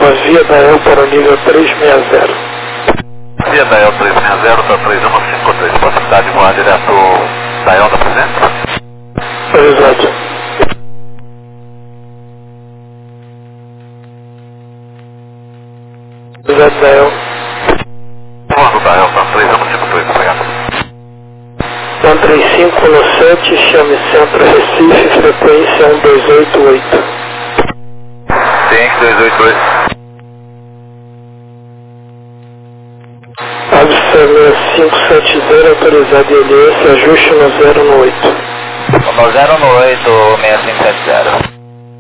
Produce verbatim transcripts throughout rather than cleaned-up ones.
via Dael para o nível trezentos e sessenta. Via Dael trezentos e sessenta para três um cinco três. Possibilidade de voar direto Dael da presente? Exato. Exato, Dael. Voando Dael para três um cinco três, obrigado. um três cinco no sete, chame Centro Recife, frequência um dois oito oito. Sim, dois oito oito. Absa cinco sete zero, autorizado I L S, ajuste no zero no oito. No zero no oito, seis cinco sete zero.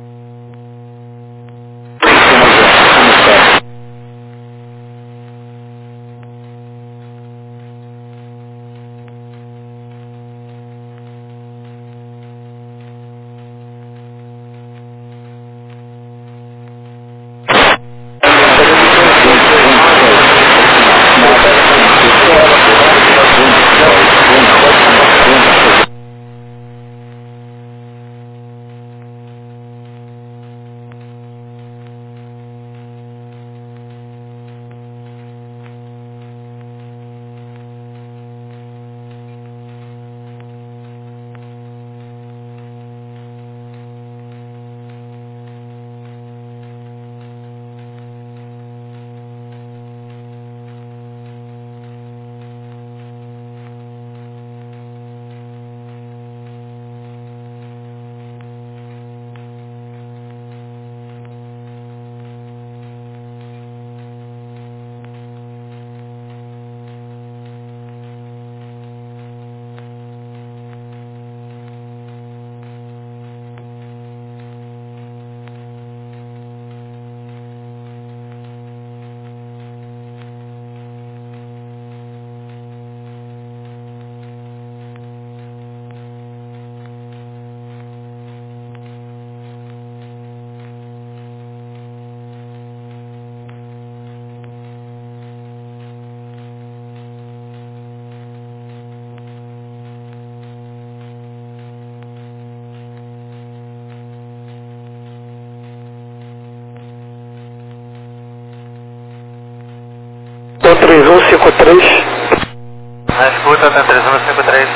um três um cinco três. Na escuta, tá três um cinco três.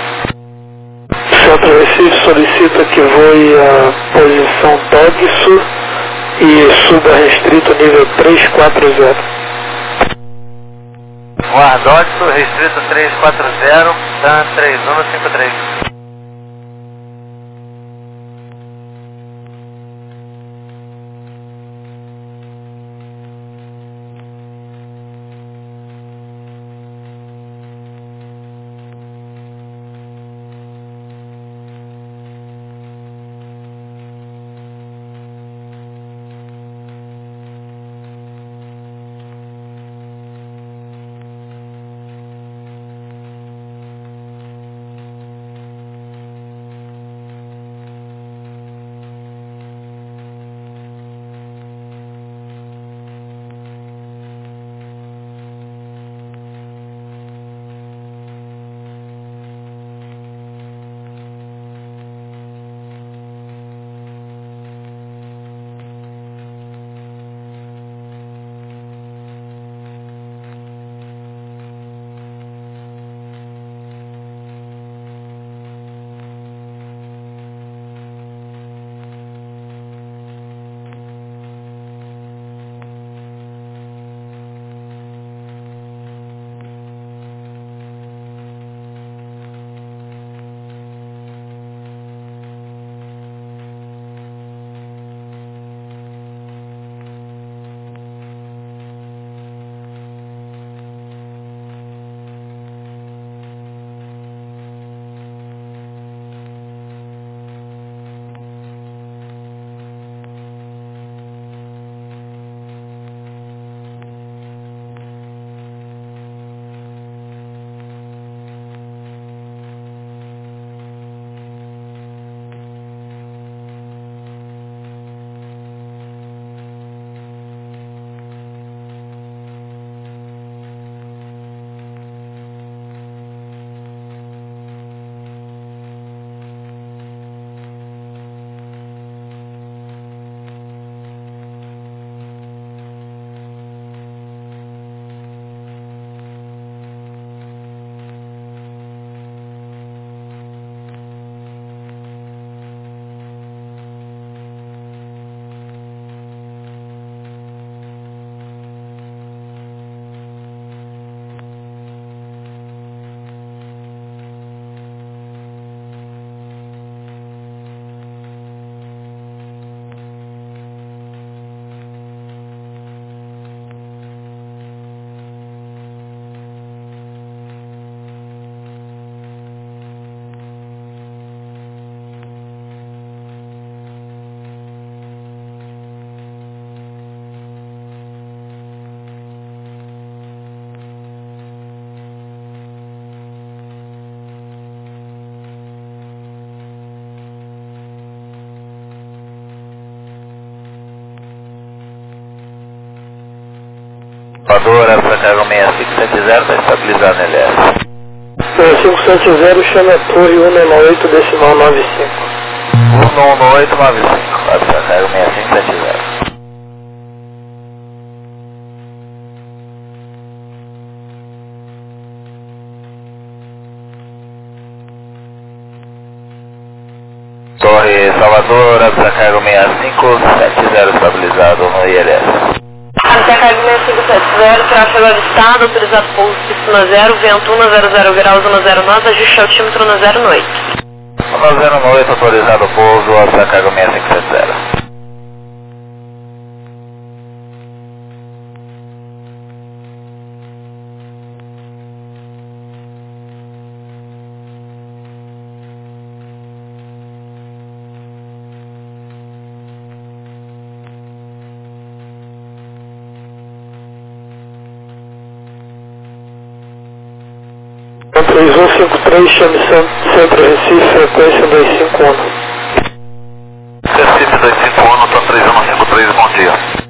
Centro Recife solicita que voe a posição Dogso e suba restrito nível trezentos e quarenta. Guardóxo, restrito trezentos e quarenta, tá três um cinco três. Salvador, essa carga seis cinco sete zero, está estabilizado no L S. seis cinco sete zero, chama a torre cento e oito decimal nove cinco. cento e oito nove cinco, essa carga seis cinco sete zero. Torre Salvador, Absacargo seis cinco sete zero, estabilizado no I L S. Absacargo seis cinco sete zero, tráfego avistado, autorizado pouso piscina zero, vento um zero zero graus um zero nove, ajuste altímetro um zero oito. um zero oito, autorizado pouso, Absacargo seis cinco sete zero. três um cinco três, chame Centro Recife, frequência dois cinco um. Recife dois cinco um, tá três um cinco três, bom dia.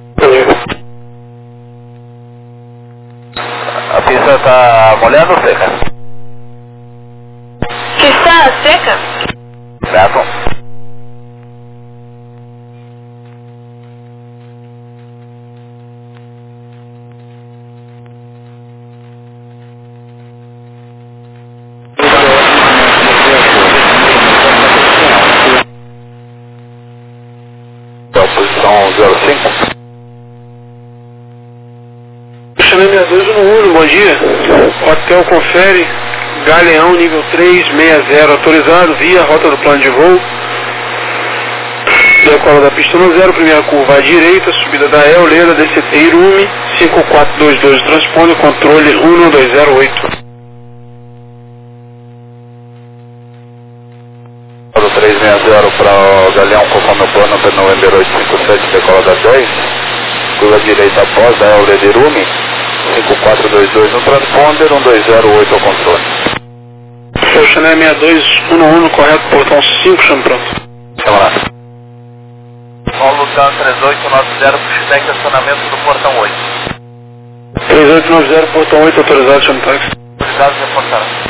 A pista está molhada ou seca? Está seca? Certo. Posição zero cinco. Chamei sessenta e dois um, bom dia. Hotel Confere, Galeão nível três seis zero, autorizado via rota do plano de voo. Decola da pista no zero, primeira curva à direita, subida da El, Leira, D C T Irume, cinco quatro dois dois, transponder, controle um dois zero oito. três seis zero para o Galeão, conforme o plano, para November oito cinco sete, decola da dez, curva direita após da El de Irume, cinco quatro dois dois no transponder, um dois zero oito ao controle. Chanel sessenta e dois um um, correto, portão cinco, chame pronto. Vamos lá. Paulo Tan três oito nove zero, pushback, acionamento do portão oito. três oito nove zero, portão oito, autorizado, chame táxi. Autorizado, reportar.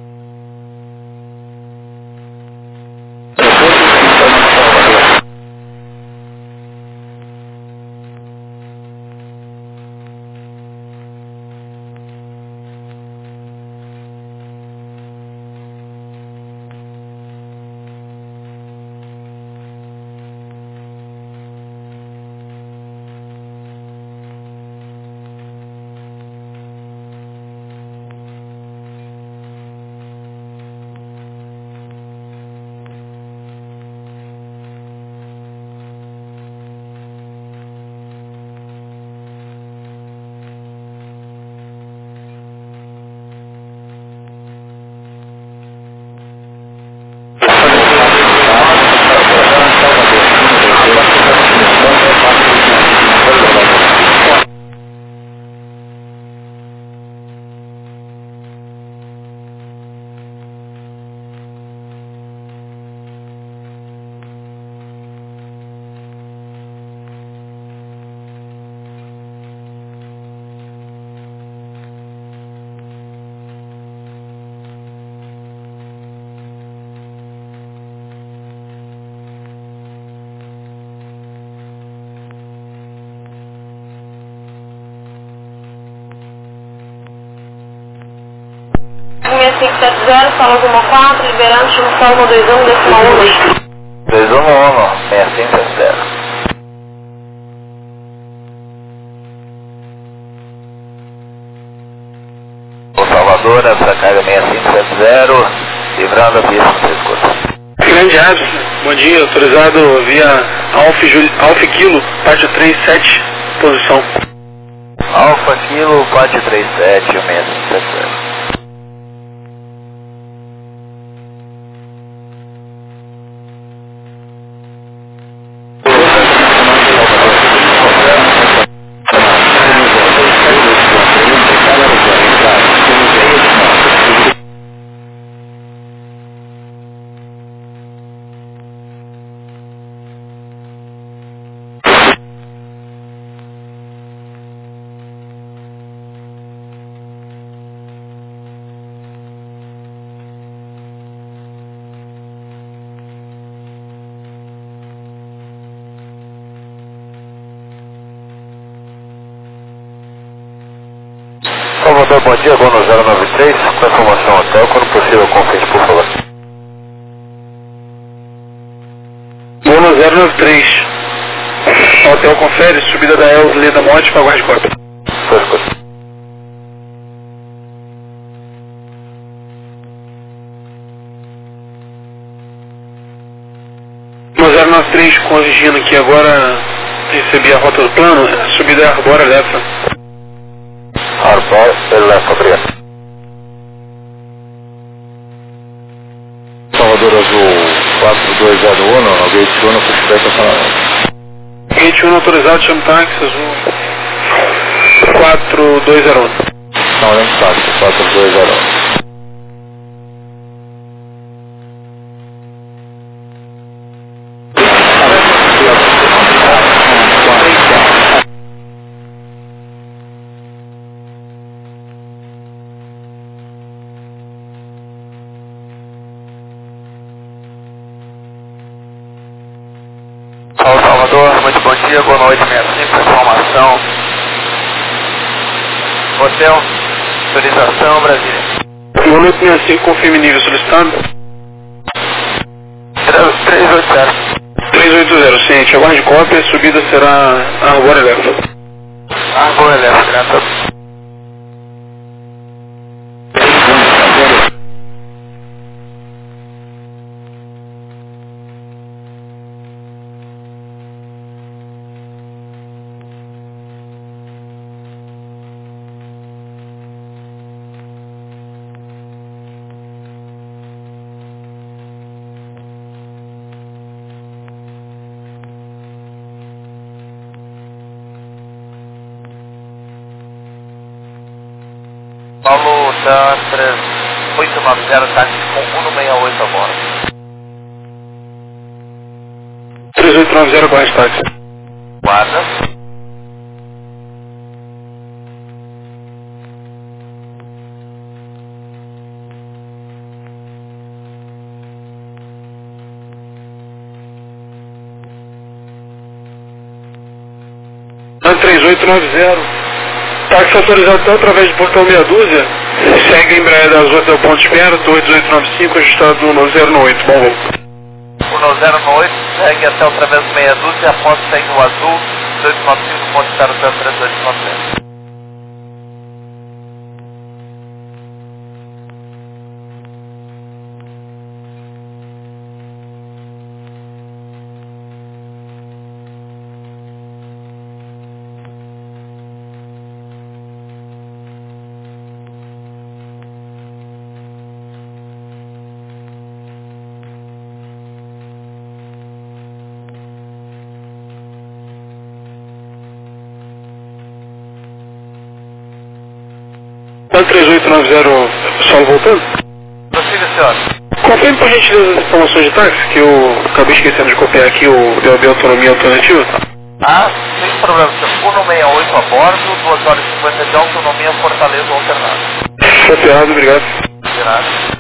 seis cinco sete zero, sala um quatro, liberando, chama Salmo dois um, decimal um. dois um um, seis cinco sete zero. O Salvador, essa carga seis cinco sete zero, livrando a pista no seu escuta. Grande Abs, bom dia, autorizado via Alfa, Jul... Alfa Kilo, parte três sete, posição. Alfa Kilo, parte três sete, seis cinco sete zero. Salvador, bom dia, Gono zero nove três, com a informação hotel, quando possível, confirme, por favor. Gono zero nove três, hotel confere, subida da El Leda Monte para Guarda-Cópia. Foi, foi. zero nove três corrigindo aqui agora, recebi a rota do plano, a subida é Arbora Elefa. Arbor Elefa, obrigado. Salvador Azul quatro dois zero um, no gate um, pushback estacionamento. Gate um autorizado, chama táxi azul quatro dois zero um. Não, não é táxi, quatro dois zero um. Salvador, muito bom dia, boa noite, sessenta e cinco, informação. Hotel, autorização, Brasília. Boa noite, sessenta e cinco, confirme nível solicitado. trezentos e oitenta. trezentos e oitenta, ciente, aguarde cópia, a subida será Arbora Elefa. Arbor Elefa, direto. Paulo da oito nove zero, táxi com cento e sessenta e oito a bordo. três oito nove zero, aguarde táxi. Guarda. três oito nove zero, táxi autorizado até através do portão meia dúzia, segue a Embraer da Azul até o ponto de espera, oito oito nove cinco, ajustado no zero oito, bom voo. O zero oito segue até através do meia dúzia, após segue o Azul, oito nove cinco, ponto zero zero três oito nove zero. três oito nove zero, solo voltando? Prossiga, senhor. Confirme por gentileza as informações de táxi, que eu acabei esquecendo de copiar aqui o D O B Autonomia Alternativa. Ah, sem problema, senhor. cento e sessenta e oito a bordo, duas horas e cinquenta de autonomia, Fortaleza alternada. Copiado, obrigado. De nada.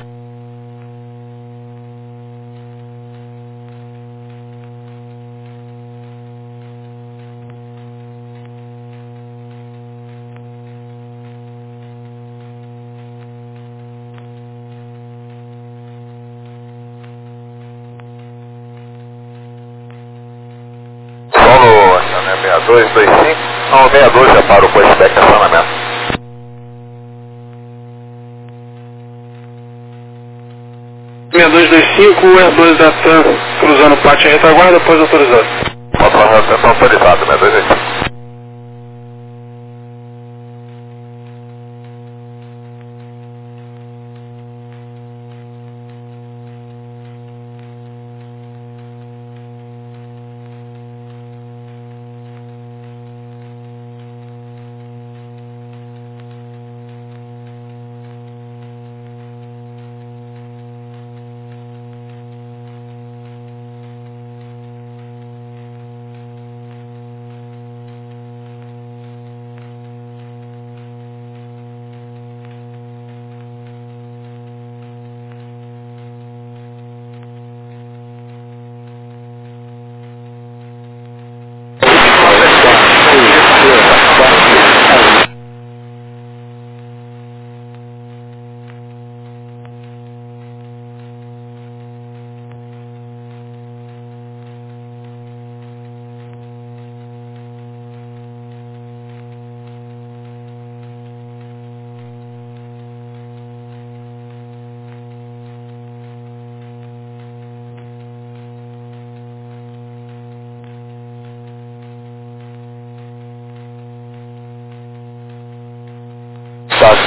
Solo, seis dois dois cinco, não, seis dois já para o pushback estacionamento. seis dois dois cinco, o R dois da TAM, cruzando o pátio retaguarda, após autorizado. Autorizado, autorizado, seis dois dois cinco.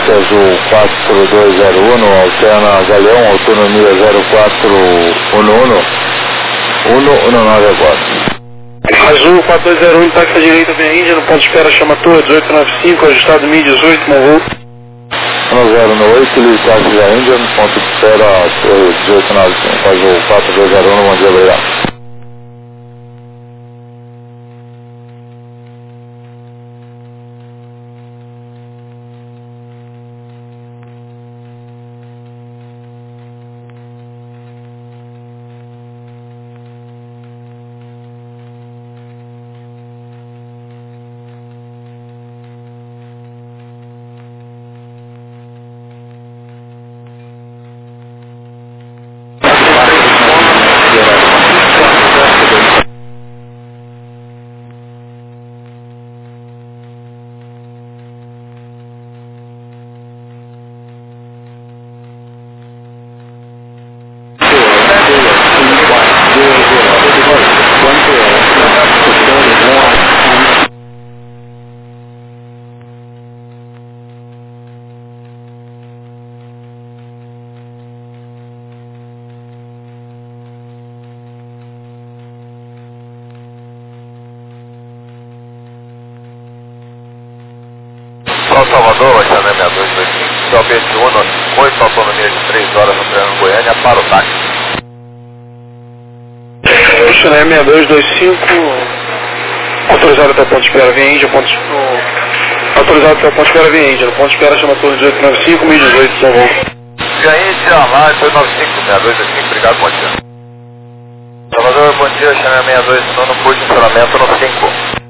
oito, azul quatro dois zero um, alterna Galeão, autonomia zero quatro um um, um um nove agora. Azul quatro dois zero um, táxi à direita, vem a Índia, no ponto de espera, chama torre dezoito noventa e cinco, ajustado M I dezoito, Monvoo. um zero oito, táxi da Índia, no ponto de espera, torre dezoito noventa e cinco, azul quatro dois zero um, bom dia, obrigado. Salvador, Channel sessenta e dois vinte e cinco, C O B de Uno, oito, autonomia de três horas no Triângulo Goiânia, para o táxi. Channel sessenta e dois vinte e cinco, autorizado até o ponto de espera, vem Índia, ponto de... autorizado até o ponto de espera, vem Índia, no ponto de espera, chama torre dezoito noventa e cinco, M I dezoito, São Paulo. Vem Índia, lá, dezoito noventa e cinco, sessenta e dois vinte e cinco, obrigado, bom dia. Salvador, bom dia, Channel sessenta e dois, nono curso de funcionamento no cinco.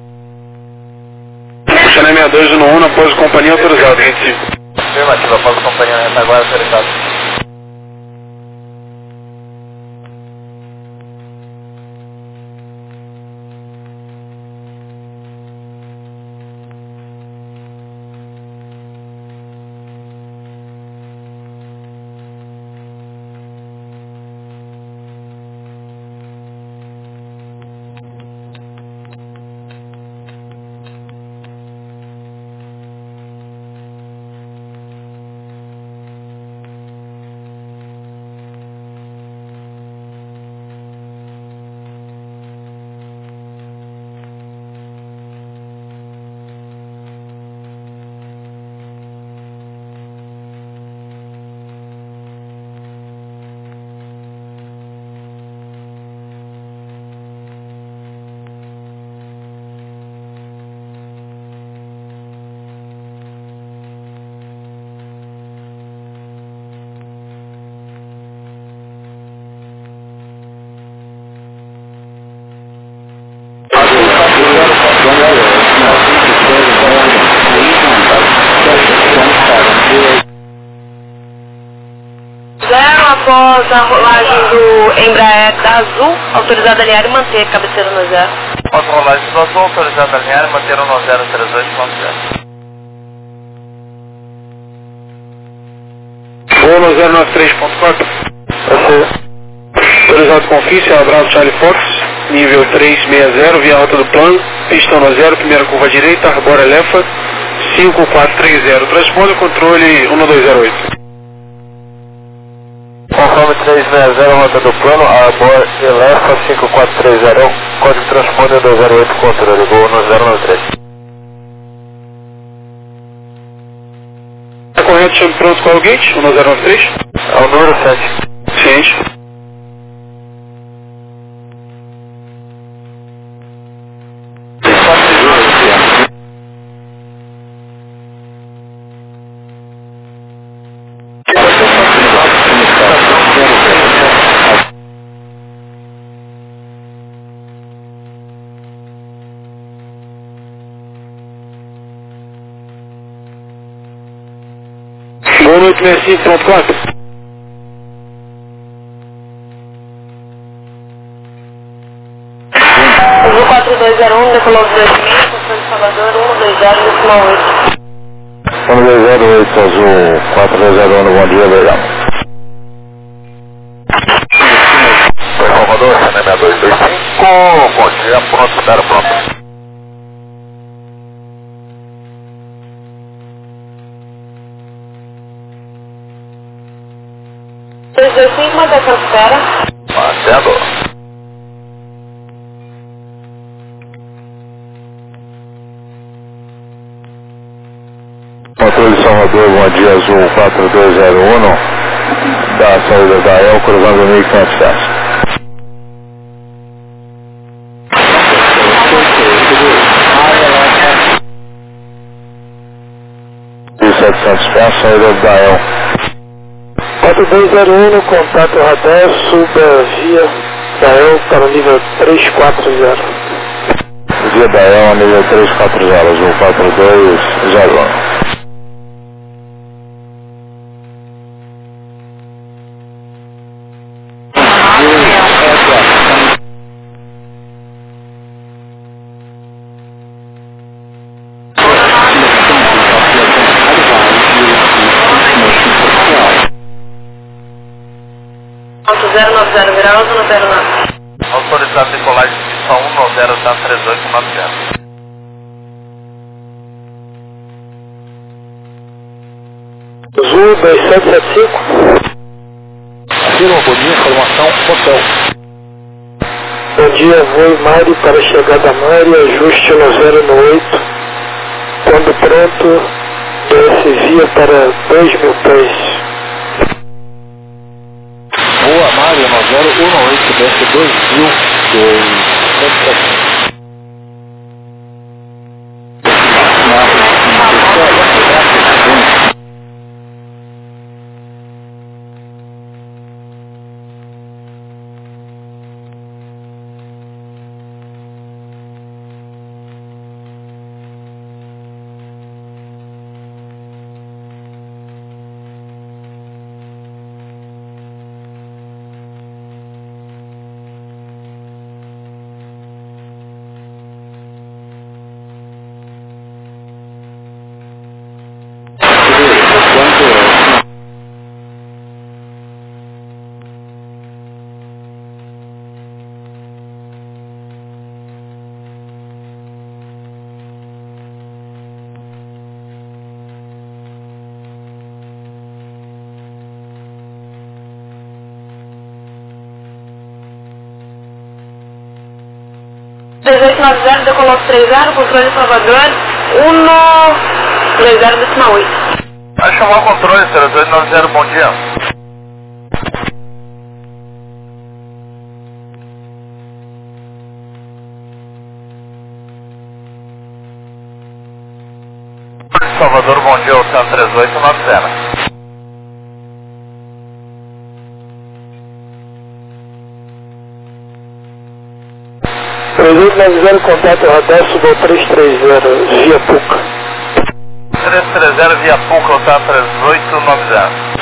Channel sessenta e dois no um, após companhia autorizada, vinte e cinco. Afirmativa, após companhia retaguarda autorizada. Após a rolagem do Embraer da Azul, autorizado a alinhar e manter cabeceira no zero. Após a rolagem do Azul, autorizado a alinhar e manter no zero três oito ponto zero. Voo no zero nove três ponto quatro. Autorizado com ofício, abraço Charlie Fox, nível trezentos e sessenta, via alta do plano, pistão no zero, primeira curva direita, arbora Lefa, cinco quatro três zero, transponde controle um dois zero oito. Conforme trezentos e sessenta, rota do plano, arbor Elefa cinco quatro três zero, código transponder dois zero oito, controle, voo no zero nove três. Está correto, chame pronto, qual é o gate? um zero nove três? É o número sete. Ciente. Boa noite, sessenta e cinco ponto quatro. Azul quatro dois zero um, decolou dois mil, estação de Salvador, um dois zero, decimal oito. um dois zero oito, Azul quatro dois zero um, bom dia, obrigado. Salvador, Channel dois dois cinco, bom dia, pronto, espera, pronto. dois dois cinco, manutenção de espera. Mantendo. Controle Salvador, bom dia, Azul quatro dois zero um, da saída da El, cruzando mil e quinhentos pés. mil e setecentos pés, saída da El. quatro dois zero um, contato radar, suba via da El para o nível três quatro zero. Via da El, nível três quatro zero, Azul quatro dois zero um. zero nove zero graus, um zero nove. Autorizado decolagem de pista um no zero tá três oito nove zero. Azul dois sete sete cinco. Afirma, bom dia, informação, hotel. Bom dia, voo Mari para chegada Mari, ajuste no zero no oito. Quando pronto, D S via para dois mil pés. Boa, Mário, nove zero um oito, desce dois mil, dois sete sete. dezoito nove zero, decolou três zero, controle Salvador, um dois zero decimal oito. Vai chamar o controle, zero dois nove zero, bom dia. Salvador, bom dia, Oceano três oito nove zero. três oito nove zero, contato radar, suba três três zero, via Puca. três três zero via Puca, Oceano três oito nove zero.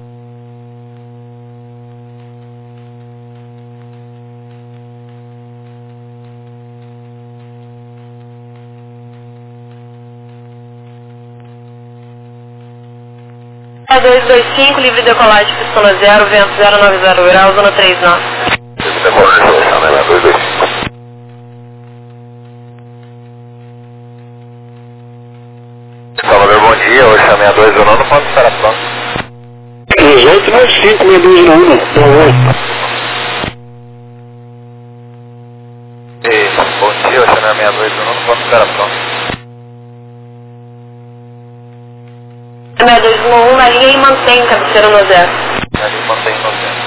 dois dois cinco, livre decolagem, pistona zero, vento zero nove zero graus, zona três nove. Salvador, bom dia, hoje é sessenta e dois, eu não posso estar pronto. dezoito nove cinco, sessenta e dois no um. Bom dia, hoje é sessenta e dois, eu não posso estar pronto. sessenta e dois no um na linha e mantém cabeceira no zero. Ali mantém no zero.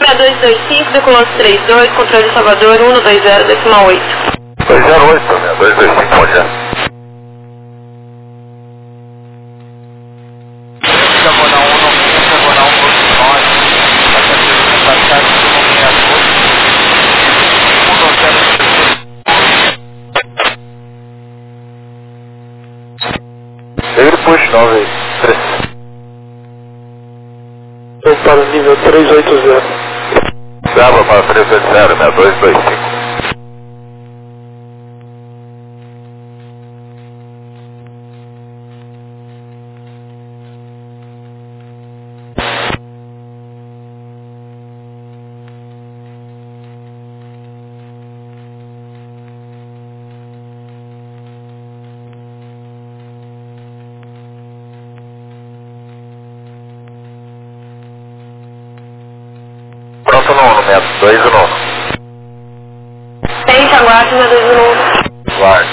B dois dois cinco, decolou três dois, controle Salvador, um dois zero, decimal oito. dois zero oito, né? dois dois cinco, bom dia. Chegou na um no meio, chegou na um no nove, até que ele vai estar aqui no meia dois, um dois zero cinco. Ele puxa nove três. Vou para o nível três oito zero. Brava para três oito zero, né? dois dois cinco. Pronto no uno, meia dois no uno. Tem, aguarde, meia dois no uno. Guarda.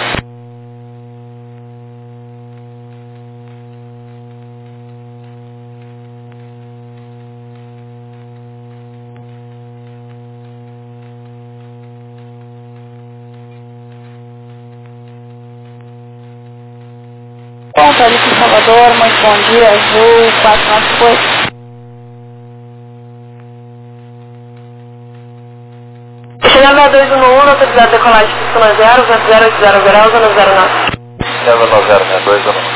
Bom, Felipe Salvador, muito bom dia, Azul quatro nove oito. Chegando a dois um no uno, autorizado decolagem de pista zero, vento zero oito zero graus, zero zero nove. zero nove zero, né? dois no uno.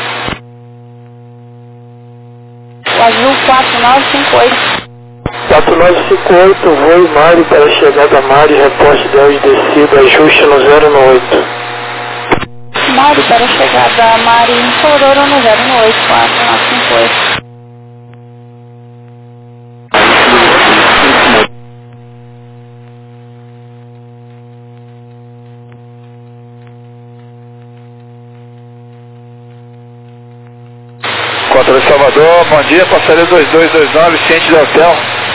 Azul quatro nove cinco oito. quatro nove cinco oito, voo Mari para chegada Mari, reporte de e descida, ajuste no zero no oito. Mari para chegada Mari em Salvador no zero no oito, quatro nove cinco oito. Controle Salvador, bom dia, passaria dois dois dois nove, ciente do hotel.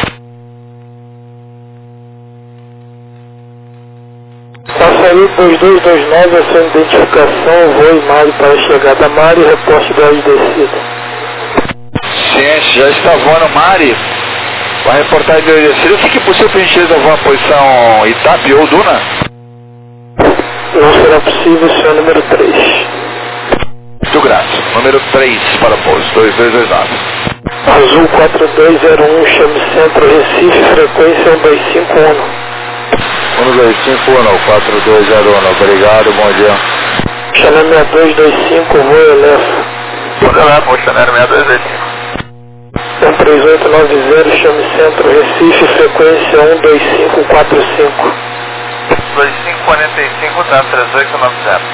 Passaria dois dois dois nove, a sua identificação, voo Mari para chegada Mari, reporte de e descida. Ciente, já está voando Mari. Vai reportar de descida. Se que possível para a gente resolver a posição Itape ou Duna? Não será possível, senhor número três. Muito grato. Número três para pouso, dois dois dois nove. Azul quatro dois zero um, chame centro Recife, frequência um dois cinco um. um dois cinco um, quatro dois zero um, obrigado, bom dia. Chanel seis dois dois cinco, voo Elefa. Tudo lá, pô, Chanel seis dois dois cinco. um três oito nove zero, chame centro Recife, frequência um dois cinco quatro cinco. dois cinco quatro cinco, tá, três oito nove zero.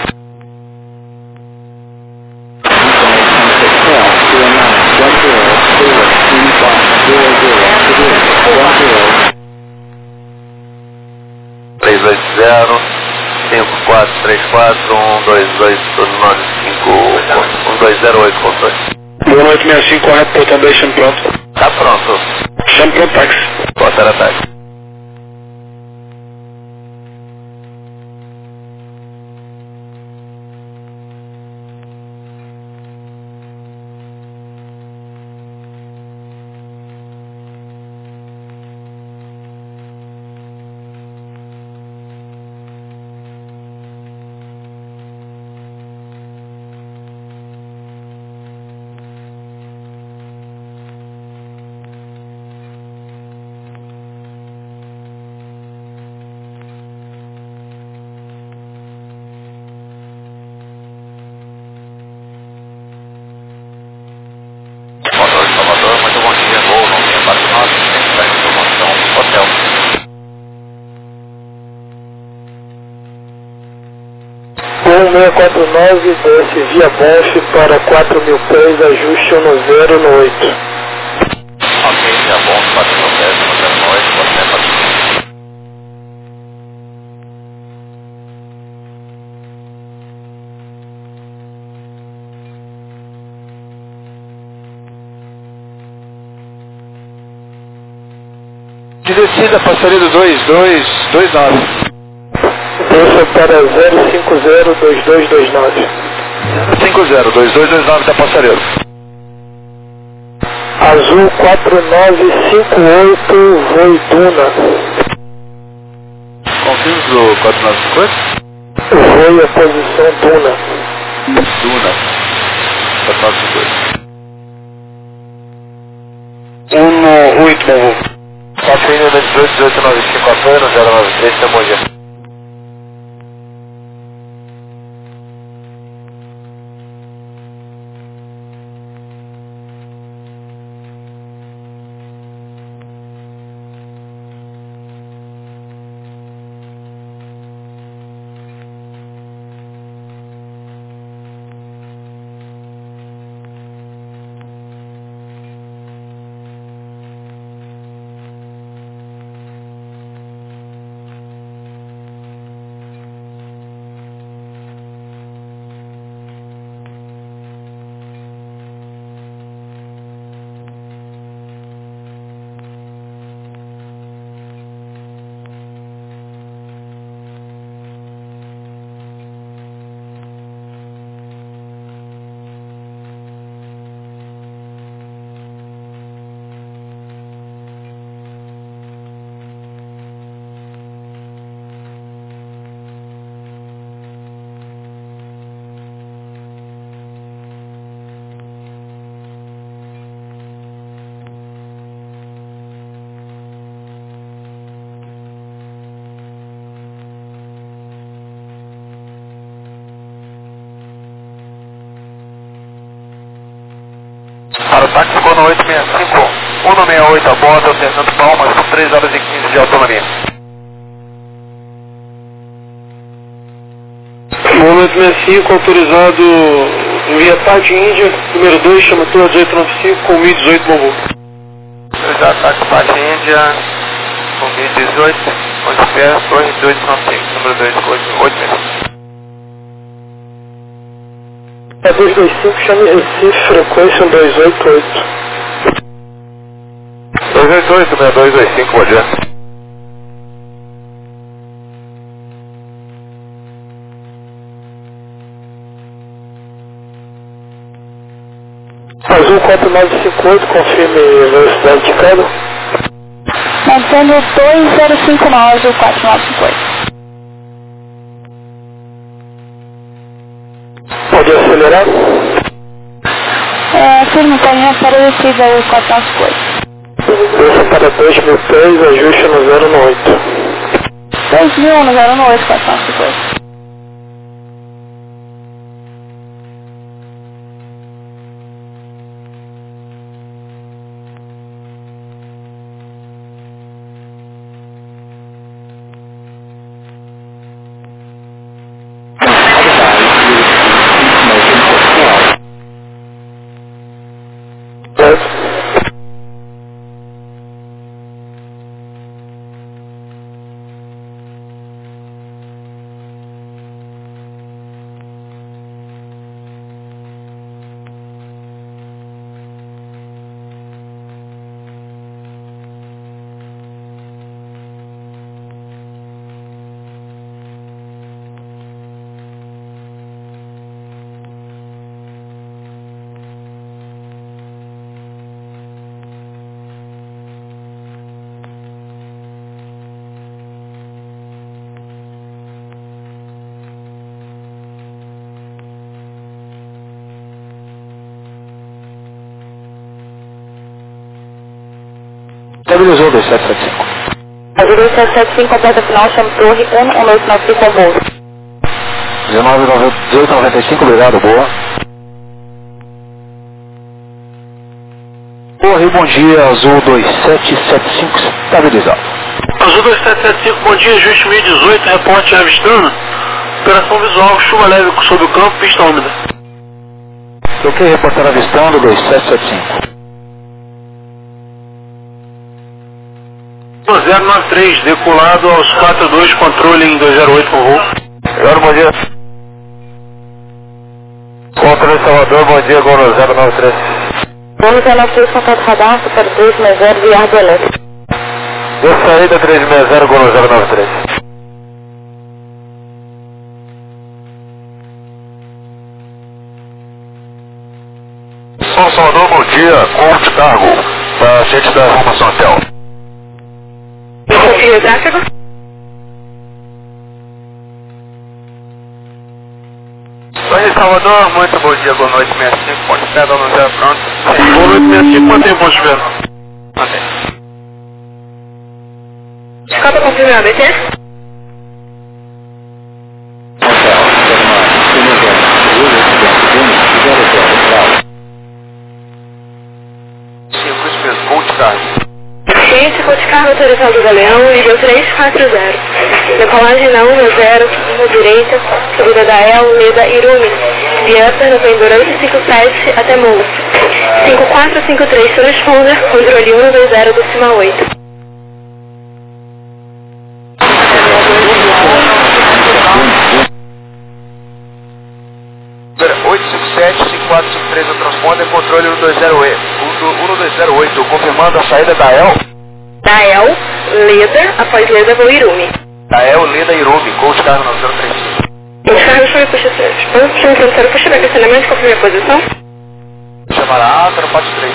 três oito zero, cinco quatro três quatro, um dois dois nove cinco, um dois zero oito, controle. Boa noite, sessenta e cinco, correto, portão dois, chame pronto. Tá pronto. Chame pronto, táxi. Bota na táxi. seis quatro nove, desce via Bonf para quatro mil pés, ajuste um no zero no oito. Ok, via Bonf, quatro mil pés, no zero no oito, você é quatro mil. De descida, passaria do dois dois dois nove. Desça para zero cinco zero dois dois dois nove. cinco zero dois dois dois nove da Passaredo. Azul quatro nove cinco oito, voo Duna. Confirma pro quatro nove cinco oito? Voo a posição Duna. Duna. quatro nove cinco oito. um oito, voo. Cafeína dezoito, dezoito nove cinco, apoio zero nove três, tá bom dia. Para o táxi ficou no oito seis cinco, um no sessenta e oito a bordo, alternando Palmas, com três horas e quinze de autonomia. Voo oito seis cinco, autorizado via Tati Índia, número dois, chama Tour dezoito nove cinco, com mil e dezoito, bom voo. Autorizado táxi Tati Índia, com mil e dezoito, onde pé, Torre dezoito nove cinco, número dois, oito seis cinco. É dois dois cinco, chame Recife, frequência um dois oito oito. dois oito oito, né? dois dois cinco, bom dia. Azul quatro nove cinco oito, confirme a velocidade de câmbio. Mantendo dois zero cinco nove, quatro nove cinco oito. Pode acelerar? É, firme, caminha para o descida aí, quatro nove cinco oito. Desça para dois mil pés, ajuste no zero no oito. dois mil no zero oito, quatro nove cinco oito. Estabilizou dois sete sete cinco. Azul dois sete sete cinco, completa final, chama Torre um um dois nove cinco, ao voo. dezoito noventa e cinco, obrigado, boa. Torre, bom dia, Azul dois sete sete cinco, estabilizado. Azul dois sete sete cinco, bom dia, ajuste mil e dezoito, reporte avistando. Operação visual, chuva leve sob o campo, pista úmida. Ok, reportar avistando, dois sete sete cinco. zero nove três, decolado aos quatro dois, controle em dois zero oito, por voo. Agora, bom dia. Controle Salvador, bom dia, Gol zero nove três. Gol zero nove três, contato radar, super três seis zero, via de elétrico. Deu saída três seis zero, Gol zero nove três. Som Salvador, bom dia, Colt Cargo, para gente da informação hotel. Confirme o tráfego. Oi, Salvador, muito bom dia, boa noite, sessenta e cinco, ponto sete, no zero pronto. Boa noite, sessenta e cinco, mantém o ponto de vento. Mantém. Desculpa, confirme o A B C. Ciência Colt Cargo autorizado do Galeão, nível três quatro zero. Decolagem na um zero, na direita, subida da El, Leda Irumi, via Upper November oito cinco sete até Molo. cinco quatro cinco três transponder, controle um dois zero do cima oito. oito cinco sete, cinco quatro cinco três, o transponder, controle um dois zero oito, confirmando a saída da El. Da El, Leda, após Leda, vou Irumi. Da El, Leda Irumi, Colt Cargo nove zero três cinco. Os carros estão em posição. Chame fronteiro, puxa bem estacionamento, confirme a posição. Chamará A, quatro três.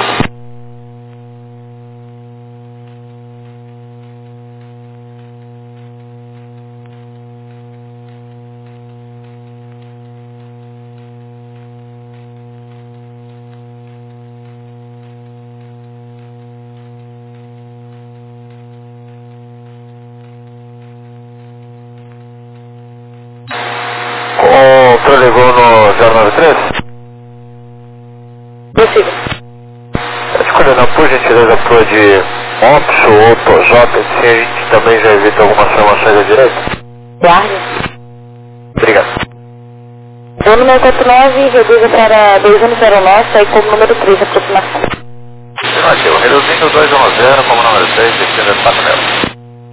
Controle Gol no zero nove três? Consigo. Escolhendo por gentileza pro de Opso ou Toyota, se a gente também já evita alguma formação da direita. Guarda. Obrigado. O número quatro nove reduza para dois um zero nove, sai como número três, aproximação. Afirmativo, reduzindo dois um zero como número seis, descendo a panela.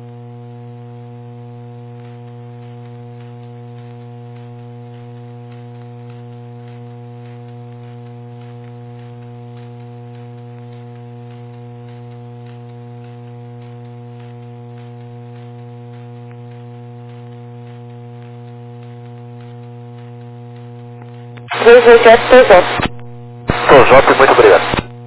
dois oito sete Toyota. Toyota, muito obrigado.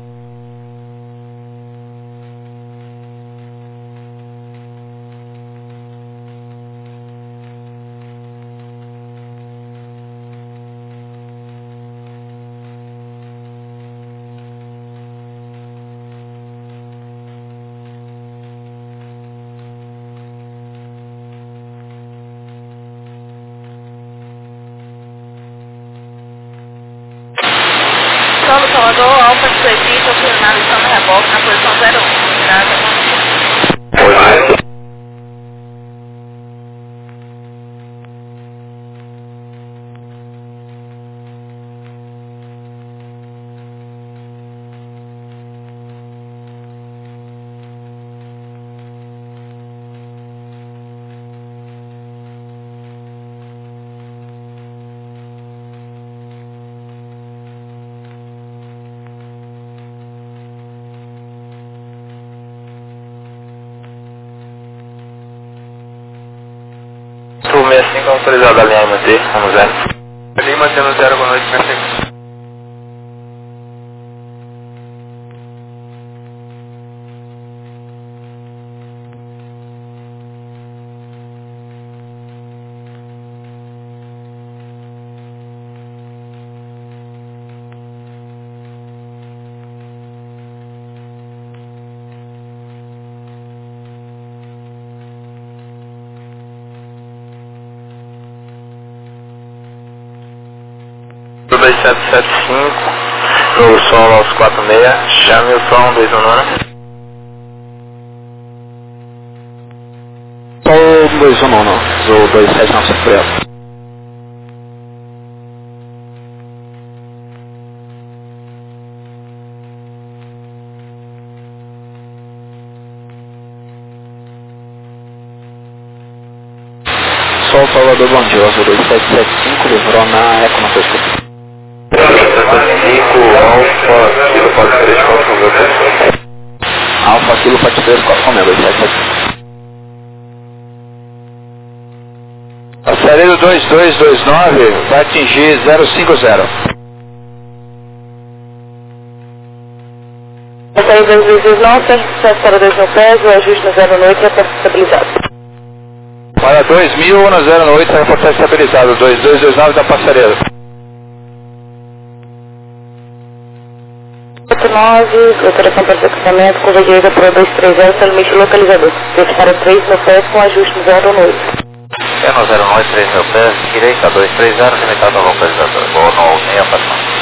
Solo Salvador, Alfa de Suepita, auxiliado está no reboque na posição zero um. Virada. Oi. sessenta e cinco autorizado a linha M T, vamos ver. Linha mantendo zero, boa noite, sessenta e cinco. dois sete sete cinco, no som aos quatro seis, chame o som dois um nove. Som dois um nove, ou dois sete nove cinco. Sol Salvador, bom dia, dois sete sete cinco, livrou na Eco na pesca. cinco, Alfa, Kilo quatro três, quatro meu. Alfa, Kilo quatro três, quatro meu, dois sete sete cinco. Acelero dois dois dois nove, vai atingir zero cinco zero. dois dois dois nove, sucesso para dois mil pés, o ajuste no zero oito já está estabilizado. Para dois mil no zero oito, reportar estabilizado, dois dois dois nove da Passaredo. oito nove, operação para equipamento, curva direita para dois três zero, seu limite localizador. Desce para três mil pés com ajuste no zero oito. É no zero oito, três mil pés, direita dois três zero, limitado ao localizador. Ou no meia patrão.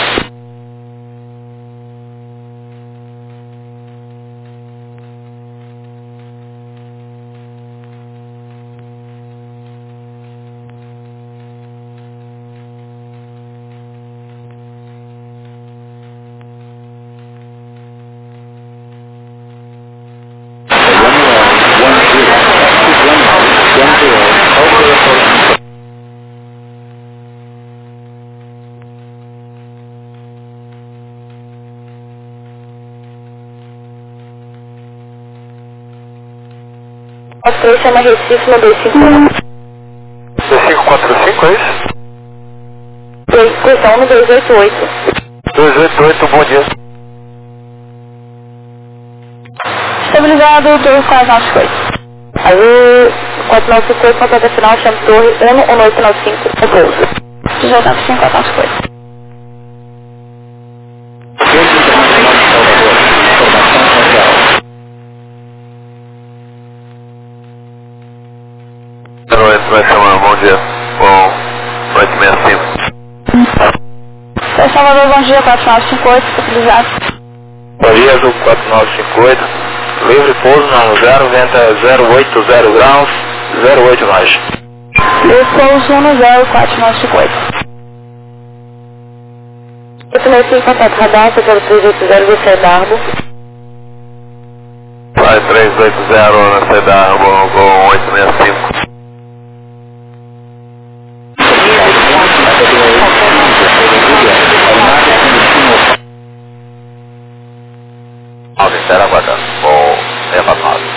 três chama Recife no dois cinco um. dois cinco quatro cinco, é isso? Questão no dois oito oito. dois oito oito, bom dia. Estabilizado dois quatro nove oito. Aí, quatro nove cinco oito, contato final, chama Torre um um oito nove cinco, é pouso. dezoito nove cinco quatro nove oito. Vai chamar, bom dia. Bom, oito seis cinco. São Salvador, bom dia, quatro nove cinco oito, estabilizado. Bom dia, Azul quatro nove cinco oito. Livre pouso no zero, venta zero oito zero graus, zero oito nós. Livre pouso no zero quatro nove cinco oito. oito nove cinco, contato radar, zero três oito zero, você é Darbo. Vai três oito zero na Cedarbo, com oito seis cinco. nove, espera aguardando. Vou levar nove.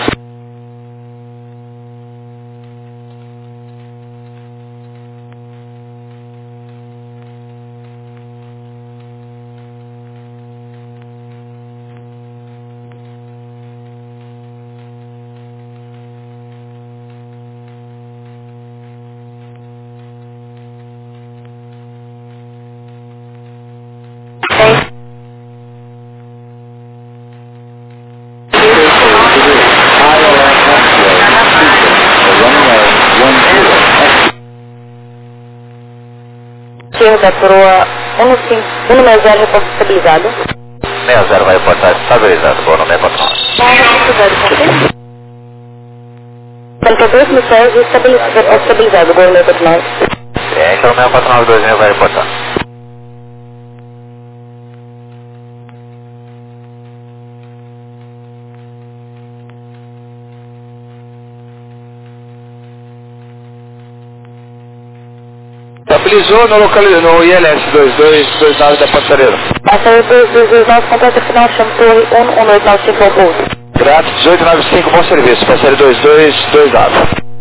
Da coroa um cinco um seis zero, reporte estabilizado. seis zero vai reportar estabilizado, bom, no meia patrão. Para dois mil pés, estabilizado, estabilizado, gol no meia patrão. É, então o meia patrão dois mil vai reportar. Estabilizou no, local, no I L S dois dois dois nove da Passaredo. Passaredo dois dois dois nove, contato final, chama Torre um um oito nove cinco, é pouso. Grátis dezoito noventa e cinco, bom serviço. Passaredo dois dois dois nove.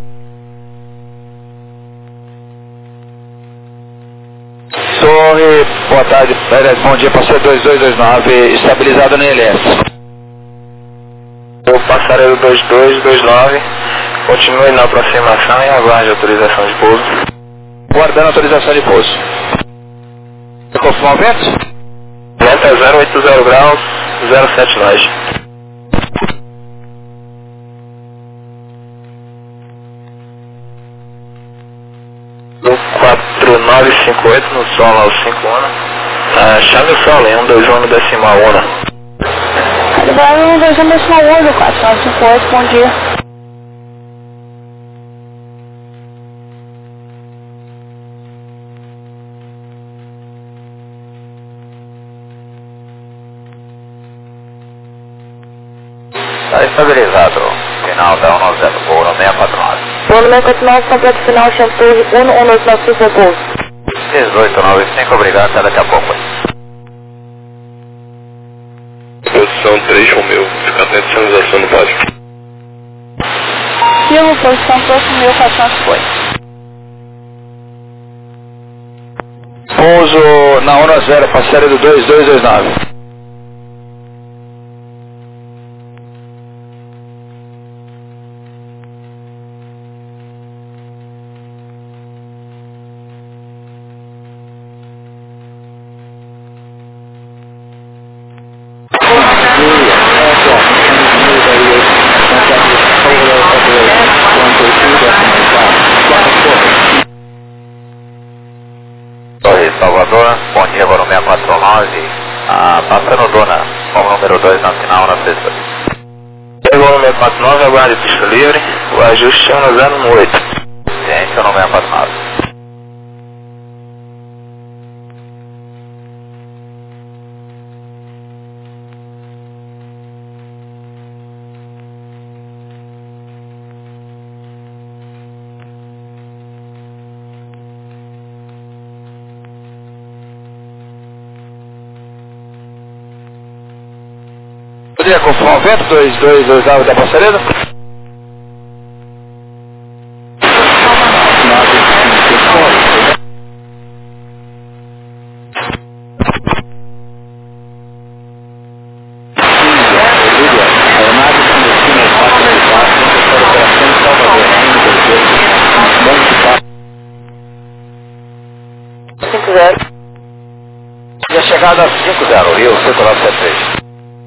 Torre, boa tarde, bom dia, Passaredo dois dois dois nove, estabilizado no I L S. O Passaredo dois dois dois nove, continue na aproximação e aguarde autorização de pouso. Guardando autorização de pouso. Confirma o vento? Vento é zero oito zero graus, zero sete nós. No quatro nove cinco oito, no solo ao cinco um. Ah, chame o solo em um dois um decimal um. Ele vai no dois um decimal um, quatro nove cinco oito, bom dia. Está estabilizado. Final da um zero, voo no meia patrão. Voo no meia patrão, completo final, chama Torre um um oito nove cinco, é pouso. dezoito noventa e cinco, obrigado, até daqui a pouco. Posição três Romeu, fica atento à sinalização no pódio. Silva, posição três mil quatrocentos e oito. Pouso na um zero, Passaredo dois dois dois nove. Salvador, bom dia, voo seis quatro nove, ah, passando dona, voo número dois na final, na sexta. Voo seis quatro nove, aguarde pista livre, o ajuste é um zero um oito. Ciência no seis quatro nove. Poderia confirmar o vento? dois dois dois Ave da Passareda? cinco zero. E a chegada cinco zero, Rio, cinco nove sete três.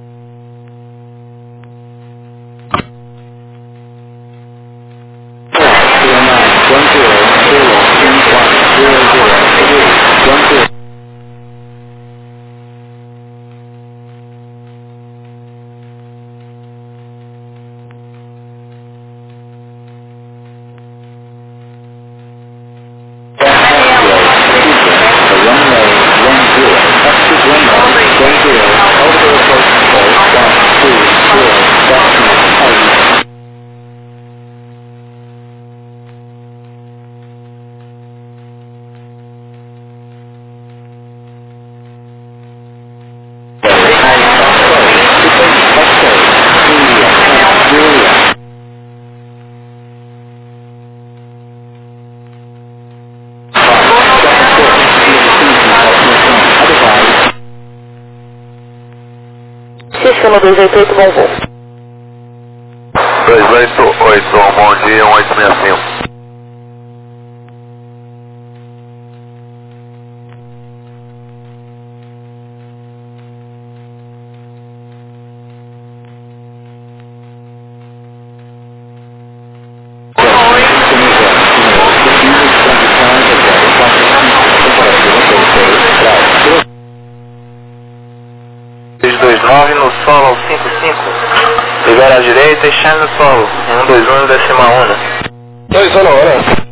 Sistema dois oito oito, bom voo. dois oito oito, bom dia, um oito seis cinco. seis dois nove no solo cinco cinco, libera à direita e chame no solo, um dois um décima uma. dois na hora.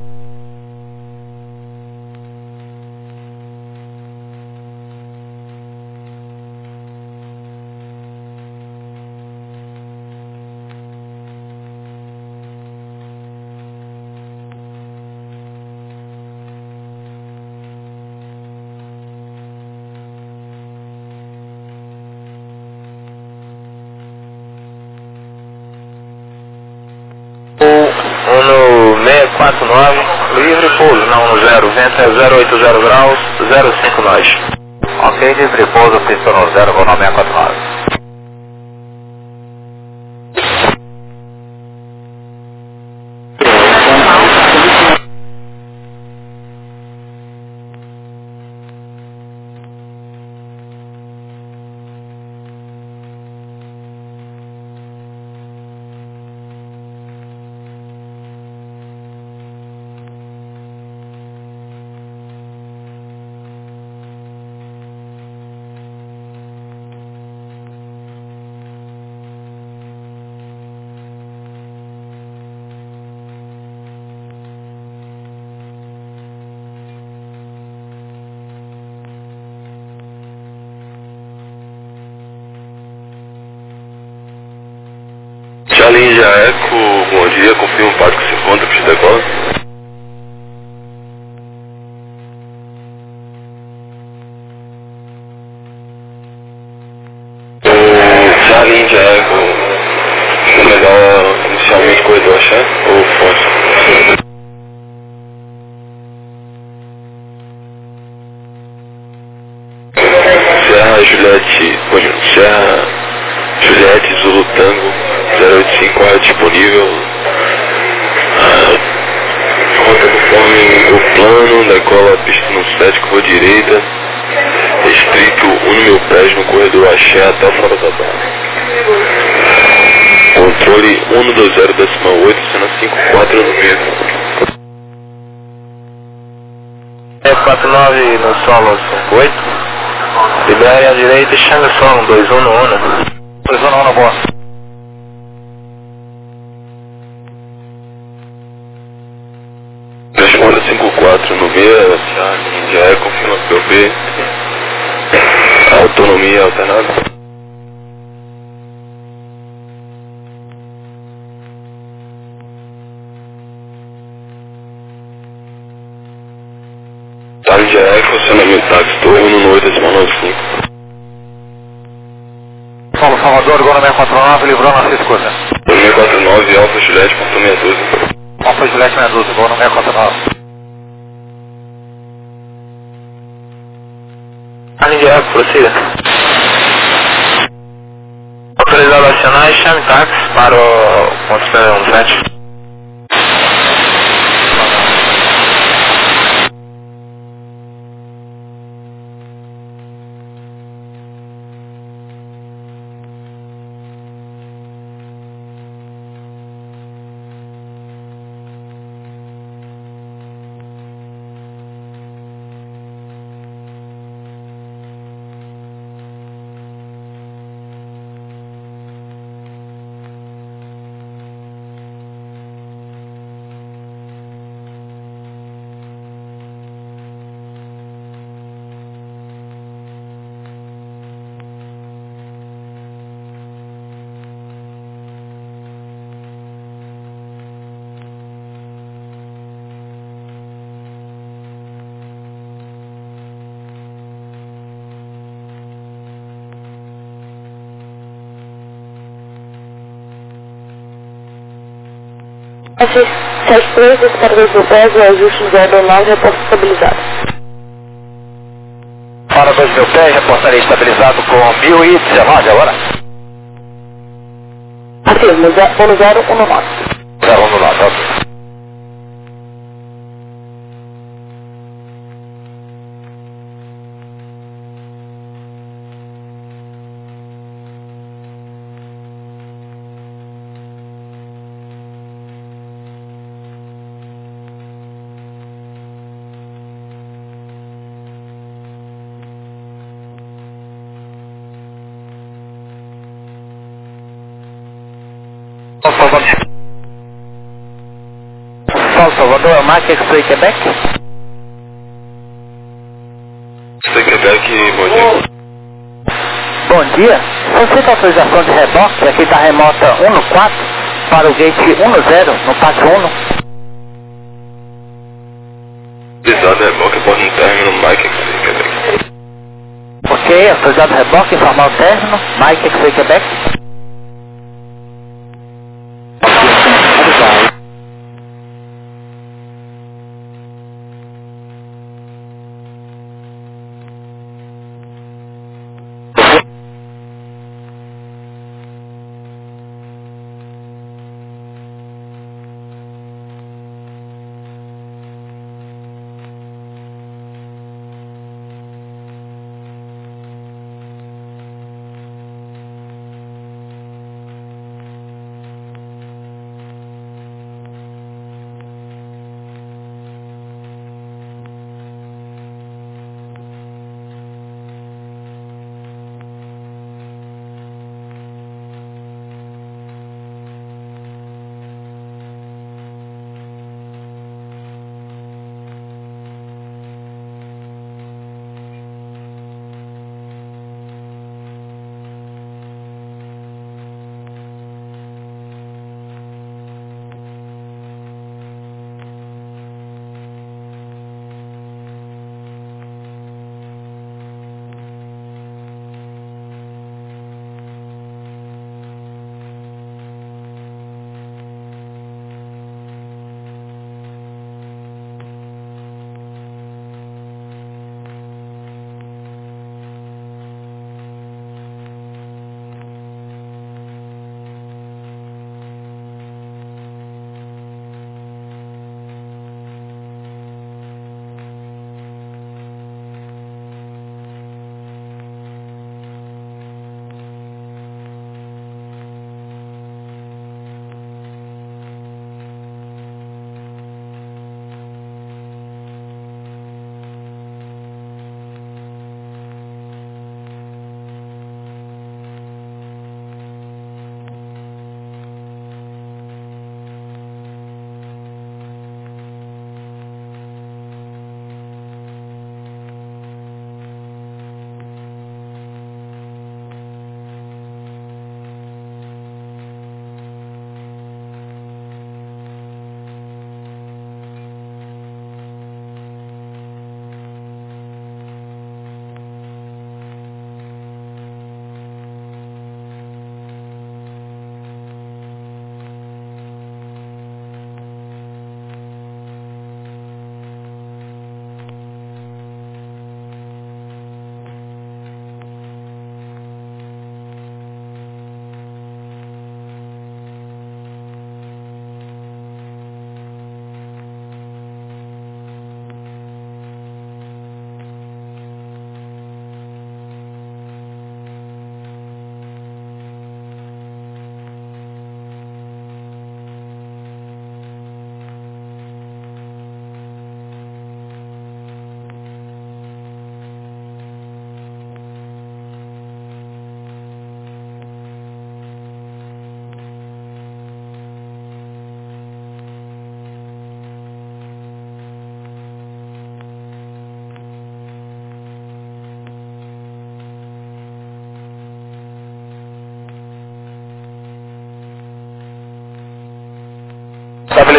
Uno seis quatro nove, livre pouso, não no zero, vento é zero oito zero graus, zero cinco nós. Ok, livre pouso, pista no zero, vou no seis quatro nove. Charlie Eco, bom dia, confirma o parque que se encontra, pista decola. O Charlie Eco, o melhor inicialmente corredor Axé ou Fonte? Serra Juliette, Serra Juliette Zulu Tango zero oito cinco é disponível. Ah, rota conforme o plano, decola a pista no sete com a direita, restrito um mil pés no corredor Axé até fora da barra. Controle um dois zero décima oito, cena cinco quatro no meio. É quatro nove no solo cinco oito. Libere à direita e chame o solo dois um no Uno. dois um no Uno, boa. Responda cinco quatro no B, já é, confirma P O B. Autonomia alternada. Tarde já é, funcionamento táxi, torre um no oito decimal nove cinco. Paulo Salvador, agora seis quatro nove, livrou na Cisco. seis quatro nove, Alfa Juliette, ponto seis doze. Alfa Juliette seis doze, agora seis quatro nove. A linha F, prossiga. Autorizado a acionar e chame táxi para o ponto um sete. sete três, descarga do pés, o ajuste no zero nove, reposto estabilizado. Para dois mil pés, reportaria estabilizado com mil e dezenove agora. Afirmo, um zero um nove. zero um nove, ok. Paulo Salvador, Mike X-Ray Quebec? X-Ray Quebec, bom dia. Bom dia, solicito autorização de reboque aqui da remota um no quatro para o gate um no zero no pátio um. Autorizado reboque, porta no término, Mike X-Ray Quebec. Ok, autorizado reboque, informal término, Mike X-Ray Quebec.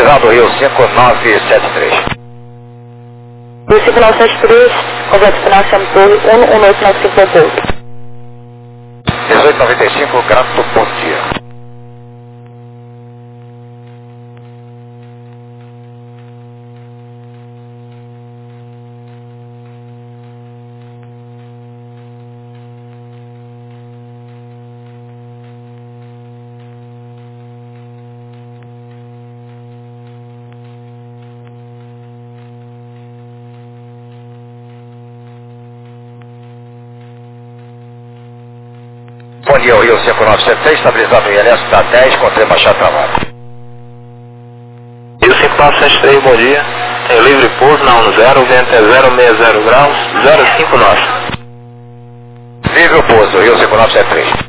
estabilizado, Rio cinco nove sete três. Rio cinco nove sete três, conversa final, chama torre um um oito nove cinco Pouso. dezoito noventa e cinco, grato, bom dia. Bom dia, Rio cinco nove sete três, estabilizado I L S da dez, com trem baixado travado. Rio cinco nove sete três, bom dia. Tem livre pouso na um zero, vento é zero seis zero graus, zero cinco nove. Livre o pouso, Rio cinco nove sete três.